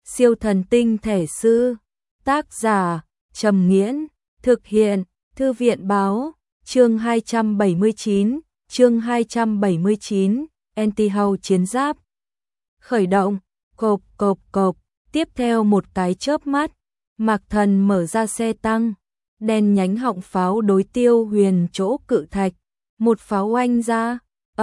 Siêu thần tinh thể sư. Tác giả Trầm Nghiễn. Thực hiện Thư viện báo. Chương 279. Anti-Hao chiến giáp. Khởi động. Cộp cộp cộp. Tiếp theo một cái chớp mắt, Mạc Thần mở ra xe tăng, đèn nhánh họng pháo đối Tiêu Huyền chỗ cự thạch, một pháo oanh ra,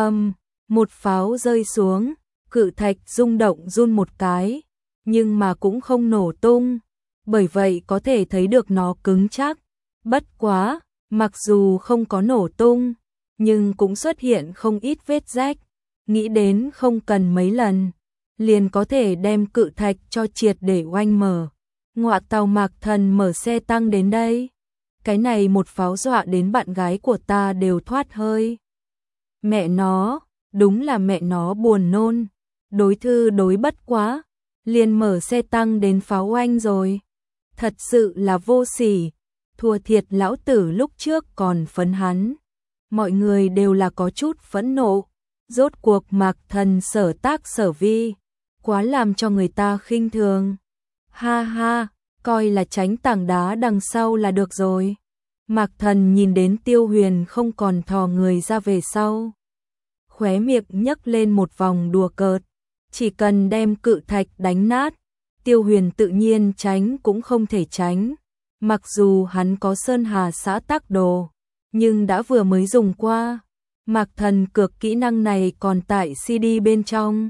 một pháo rơi xuống, cự thạch rung động run một cái, nhưng mà cũng không nổ tung, bởi vậy có thể thấy được nó cứng chắc. Bất quá, mặc dù không có nổ tung, nhưng cũng xuất hiện không ít vết rách, nghĩ đến không cần mấy lần liền có thể đem cự thạch cho triệt để oanh mở. Ngọa tàu, Mạc Thần mở xe tăng đến đây. Cái này một pháo dọa đến bạn gái của ta đều thoát hơi. Mẹ nó, đúng là mẹ nó buồn nôn. Đối thư đối bất quá, liền mở xe tăng đến pháo oanh rồi. Thật sự là vô sỉ, thua thiệt lão tử lúc trước còn phấn hắn. Mọi người đều là có chút phẫn nộ. Rốt cuộc Mạc Thần sở tác sở vi, quá làm cho người ta khinh thường. Ha ha, coi là tránh tảng đá đằng sau là được rồi. Mạc Thần nhìn đến Tiêu Huyền không còn thò người ra về sau, khóe miệng nhấc lên một vòng đùa cợt. Chỉ cần đem cự thạch đánh nát, Tiêu Huyền tự nhiên tránh cũng không thể tránh. Mặc dù hắn có Sơn Hà xã tắc đồ, nhưng đã vừa mới dùng qua. Mạc Thần cược kỹ năng này còn tại CD bên trong.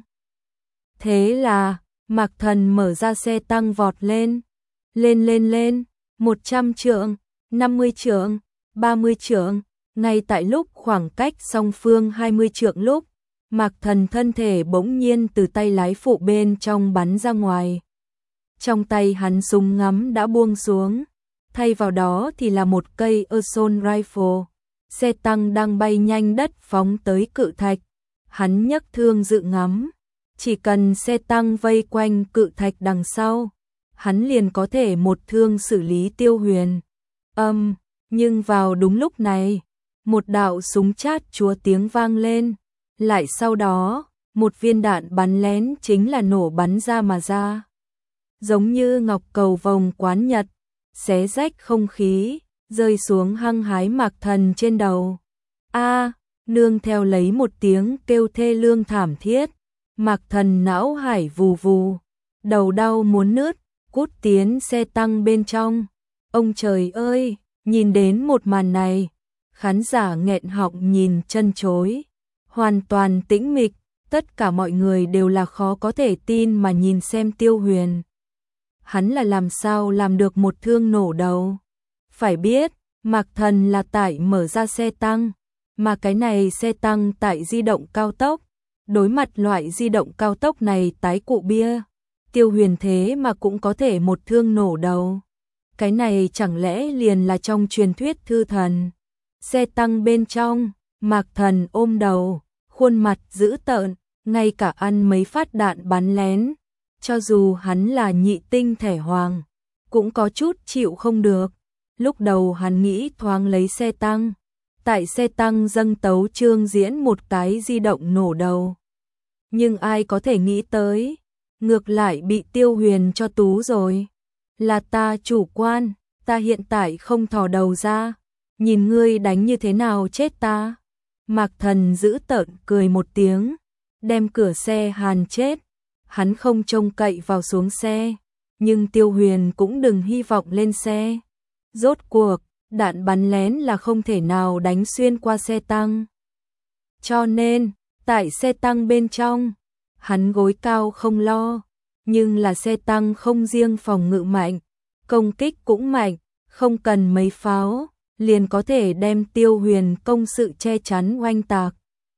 Thế là, Mạc Thần mở ra xe tăng vọt lên. Lên, 100 trượng, 50 trượng, 30 trượng. Ngay tại lúc khoảng cách song phương 20 trượng lúc, Mạc Thần thân thể bỗng nhiên từ tay lái phụ bên trong bắn ra ngoài. Trong tay hắn súng ngắm đã buông xuống, thay vào đó thì là một cây assault rifle. Xe tăng đang bay nhanh đất phóng tới cự thạch. Hắn nhấc thương dự ngắm. Chỉ cần xe tăng vây quanh cự thạch đằng sau, hắn liền có thể một thương xử lý Tiêu Huyền. Nhưng vào đúng lúc này, một đạo súng chát chúa tiếng vang lên. Lại sau đó, một viên đạn bắn lén chính là nổ bắn ra mà ra. Giống như ngọc cầu vồng quán nhật, xé rách không khí, rơi xuống hăng hái Mạc Thần trên đầu. Nương theo lấy một tiếng kêu thê lương thảm thiết. Mạc Thần não hải vù vù, đầu đau muốn nứt, cút tiến xe tăng bên trong. Ông trời ơi, nhìn đến một màn này, khán giả nghẹn họng nhìn chân chối, hoàn toàn tĩnh mịch, tất cả mọi người đều là khó có thể tin mà nhìn xem Tiêu Huyền. Hắn là làm sao làm được một thương nổ đầu? Phải biết, Mạc Thần là tại mở ra xe tăng, mà cái này xe tăng tại di động cao tốc. Đối mặt loại di động cao tốc này tái cụ bia, Tiêu Huyền thế mà cũng có thể một thương nổ đầu. Cái này chẳng lẽ liền là trong truyền thuyết thư thần? Xe tăng bên trong, Mạc Thần ôm đầu, khuôn mặt dữ tợn, ngay cả ăn mấy phát đạn bắn lén. Cho dù hắn là nhị tinh thể hoàng, cũng có chút chịu không được. Lúc đầu hắn nghĩ thoáng lấy xe tăng, tại xe tăng dâng tấu chương diễn một cái di động nổ đầu. Nhưng ai có thể nghĩ tới, ngược lại bị Tiêu Huyền cho tú rồi. Là ta chủ quan, ta hiện tại không thò đầu ra, nhìn ngươi đánh như thế nào chết ta. Mạc Thần giữ tợn cười một tiếng, đem cửa xe hàn chết. Hắn không trông cậy vào xuống xe, nhưng Tiêu Huyền cũng đừng hy vọng lên xe. Rốt cuộc, đạn bắn lén là không thể nào đánh xuyên qua xe tăng. Cho nên, tại xe tăng bên trong, hắn gối cao không lo, nhưng là xe tăng không riêng phòng ngự mạnh, công kích cũng mạnh, không cần mấy pháo, liền có thể đem Tiêu Huyền công sự che chắn oanh tạc.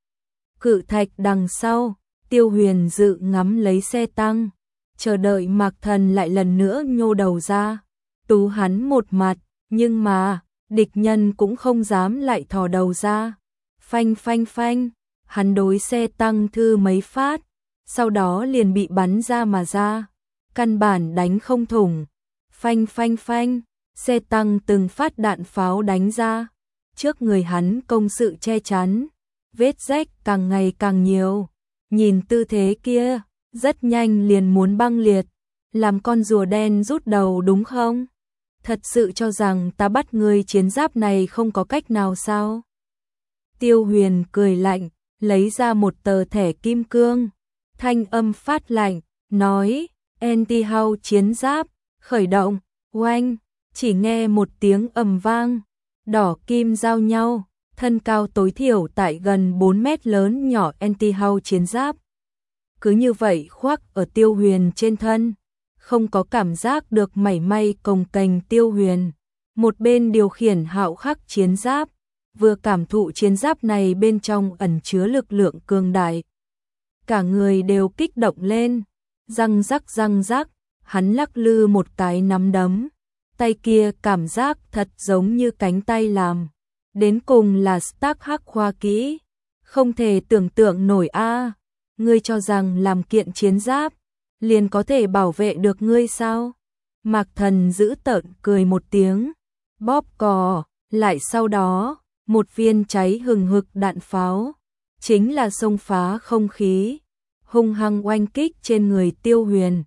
Cự thạch đằng sau, Tiêu Huyền dự ngắm lấy xe tăng, chờ đợi Mạc Thần lại lần nữa nhô đầu ra, tú hắn một mặt, nhưng mà, địch nhân cũng không dám lại thò đầu ra. Phanh phanh phanh, hắn đối xe tăng thư mấy phát, sau đó liền bị bắn ra mà ra, căn bản đánh không thủng. Phanh phanh phanh, xe tăng từng phát đạn pháo đánh ra, trước người hắn công sự che chắn, vết rách càng ngày càng nhiều. Nhìn tư thế kia, rất nhanh liền muốn băng liệt. làm con rùa đen rút đầu đúng không? Thật sự cho rằng ta bắt ngươi chiến giáp này không có cách nào sao? Tiêu Huyền cười lạnh, lấy ra một tờ thẻ kim cương, thanh âm phát lạnh, nói, Anti-Hao chiến giáp, khởi động, oanh, chỉ nghe một tiếng ầm vang, đỏ kim giao nhau, thân cao tối thiểu tại gần 4 mét lớn nhỏ Anti-Hao chiến giáp. Cứ như vậy khoác ở Tiêu Huyền trên thân, không có cảm giác được mảy may cồng kềnh. Tiêu Huyền, một bên điều khiển Hạo Khắc chiến giáp, vừa cảm thụ chiến giáp này bên trong ẩn chứa lực lượng cường đại. Cả người đều kích động lên, răng rắc, hắn lắc lư một cái nắm đấm, tay kia cảm giác thật giống như cánh tay làm. Đến cùng là Stark Hắc khoa kỹ, không thể tưởng tượng nổi a. Ngươi cho rằng làm kiện chiến giáp liền có thể bảo vệ được ngươi sao? Mạc Thần giữ tợn cười một tiếng, bóp cò, lại sau đó, một viên cháy hừng hực đạn pháo, chính là xông phá không khí, hung hăng oanh kích trên người Tiêu Huyền.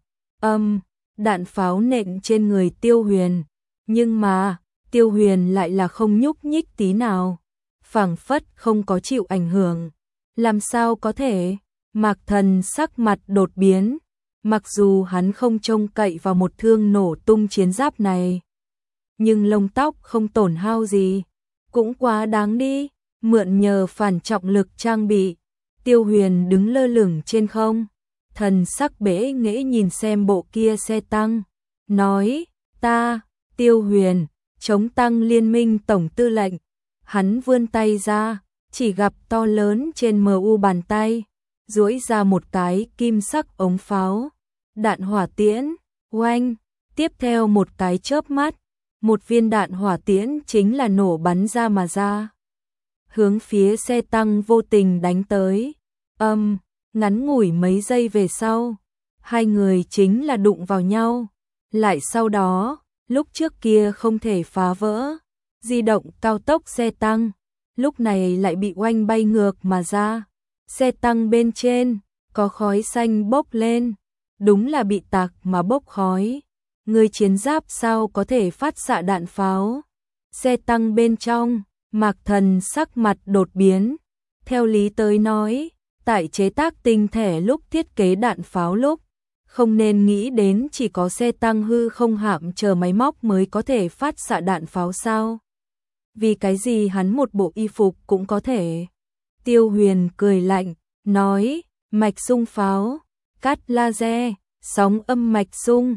Đạn pháo nện trên người Tiêu Huyền, nhưng mà Tiêu Huyền lại là không nhúc nhích tí nào, phảng phất không có chịu ảnh hưởng. Làm sao có thể? Mạc Thần sắc mặt đột biến, mặc dù hắn không trông cậy vào một thương nổ tung chiến giáp này, nhưng lông tóc không tổn hao gì, cũng quá đáng đi. Mượn nhờ phản trọng lực trang bị, Tiêu Huyền đứng lơ lửng trên không, thần sắc bẽ nghễ nhìn xem bộ kia xe tăng, nói, ta, Tiêu Huyền, chống tăng liên minh tổng tư lệnh. Hắn vươn tay ra, chỉ gặp to lớn trên mu bàn tay, duỗi ra một cái kim sắc ống pháo, đạn hỏa tiễn, oanh, tiếp theo một cái chớp mắt, một viên đạn hỏa tiễn chính là nổ bắn ra mà ra, hướng phía xe tăng vô tình đánh tới. Ngắn ngủi mấy giây về sau, hai người chính là đụng vào nhau, lại sau đó, lúc trước kia không thể phá vỡ, di động cao tốc xe tăng, lúc này lại bị oanh bay ngược mà ra. Xe tăng bên trên, có khói xanh bốc lên, đúng là bị tạc mà bốc khói. Người chiến giáp sao có thể phát xạ đạn pháo? Xe tăng bên trong, Mạc Thần sắc mặt đột biến. Theo lý tới nói, tại chế tác tinh thể lúc thiết kế đạn pháo lúc, không nên nghĩ đến chỉ có xe tăng hư không hạm chờ máy móc mới có thể phát xạ đạn pháo sao? Vì cái gì hắn một bộ y phục cũng có thể? Tiêu Huyền cười lạnh, nói, mạch sung pháo, cắt laser, sóng âm mạch sung,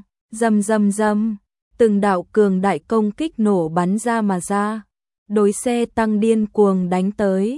rầm, từng đạo cường đại công kích nổ bắn ra mà ra, đối xe tăng điên cuồng đánh tới.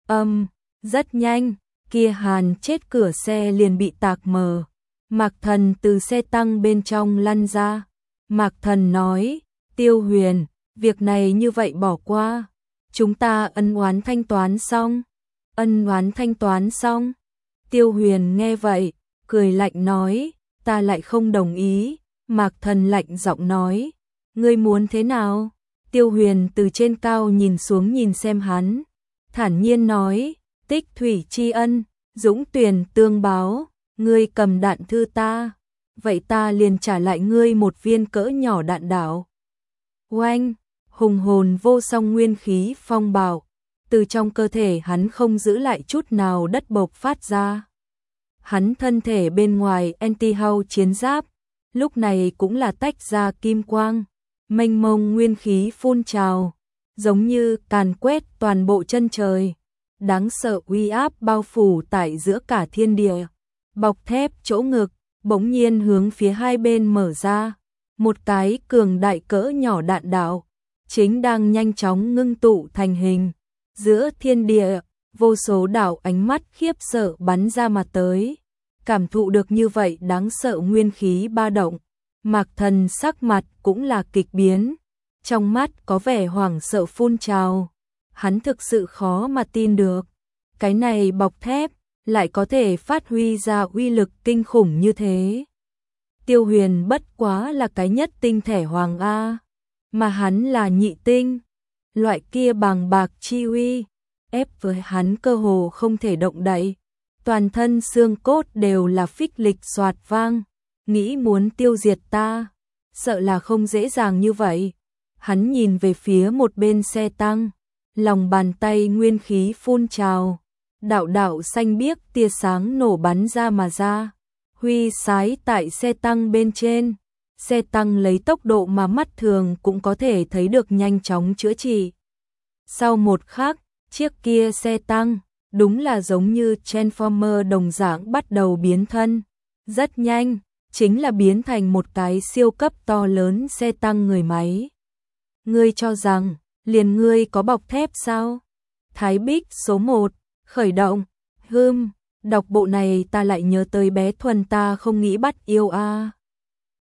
Rất nhanh, kia hàn chết cửa xe liền bị tạc mờ. Mạc Thần từ xe tăng bên trong lăn ra. Mạc Thần nói, Tiêu Huyền, việc này như vậy bỏ qua, chúng ta ân oán thanh toán xong. Ân oán thanh toán xong. Tiêu Huyền nghe vậy, cười lạnh nói, ta lại không đồng ý. Mạc Thần lạnh giọng nói, ngươi muốn thế nào? Tiêu Huyền từ trên cao nhìn xuống nhìn xem hắn, thản nhiên nói, tích thủy tri ân, dũng tuyển tương báo, ngươi cầm đạn thư ta, vậy ta liền trả lại ngươi một viên cỡ nhỏ đạn đạo. Oanh, hùng hồn vô song nguyên khí phong bạo, từ trong cơ thể hắn không giữ lại chút nào đất bộc phát ra. Hắn thân thể bên ngoài Anti-Hao chiến giáp, lúc này cũng là tách ra kim quang, mênh mông nguyên khí phun trào, giống như càn quét toàn bộ chân trời. Đáng sợ uy áp bao phủ tại giữa cả thiên địa, bọc thép chỗ ngực, bỗng nhiên hướng phía hai bên mở ra. Một cái cường đại cỡ nhỏ đạn đạo, chính đang nhanh chóng ngưng tụ thành hình. Giữa thiên địa, vô số đạo ánh mắt khiếp sợ bắn ra mà tới. Cảm thụ được như vậy đáng sợ nguyên khí ba động, Mạc Thần sắc mặt cũng là kịch biến, trong mắt có vẻ hoảng sợ phun trào. Hắn thực sự khó mà tin được, cái này bọc thép lại có thể phát huy ra uy lực kinh khủng như thế. Tiêu Huyền bất quá là cái nhất tinh thể hoàng A, mà hắn là nhị tinh, loại kia bàng bạc chi uy, ép với hắn cơ hồ không thể động đậy, toàn thân xương cốt đều là phích lịch xoạt vang, nghĩ muốn tiêu diệt ta, sợ là không dễ dàng như vậy. Hắn nhìn về phía một bên xe tăng, lòng bàn tay nguyên khí phun trào, đạo đạo xanh biếc tia sáng nổ bắn ra mà ra, huy sái tại xe tăng bên trên. Xe tăng lấy tốc độ mà mắt thường cũng có thể thấy được nhanh chóng chữa trị. Sau một khắc, chiếc kia xe tăng, đúng là giống như Transformer đồng dạng bắt đầu biến thân. Rất nhanh, chính là biến thành một cái siêu cấp to lớn xe tăng người máy. Ngươi cho rằng, liền ngươi có bọc thép sao? Thái Bích số 1, khởi động. Đọc bộ này ta lại nhớ tới bé Thuần ta không nghĩ bắt yêu a.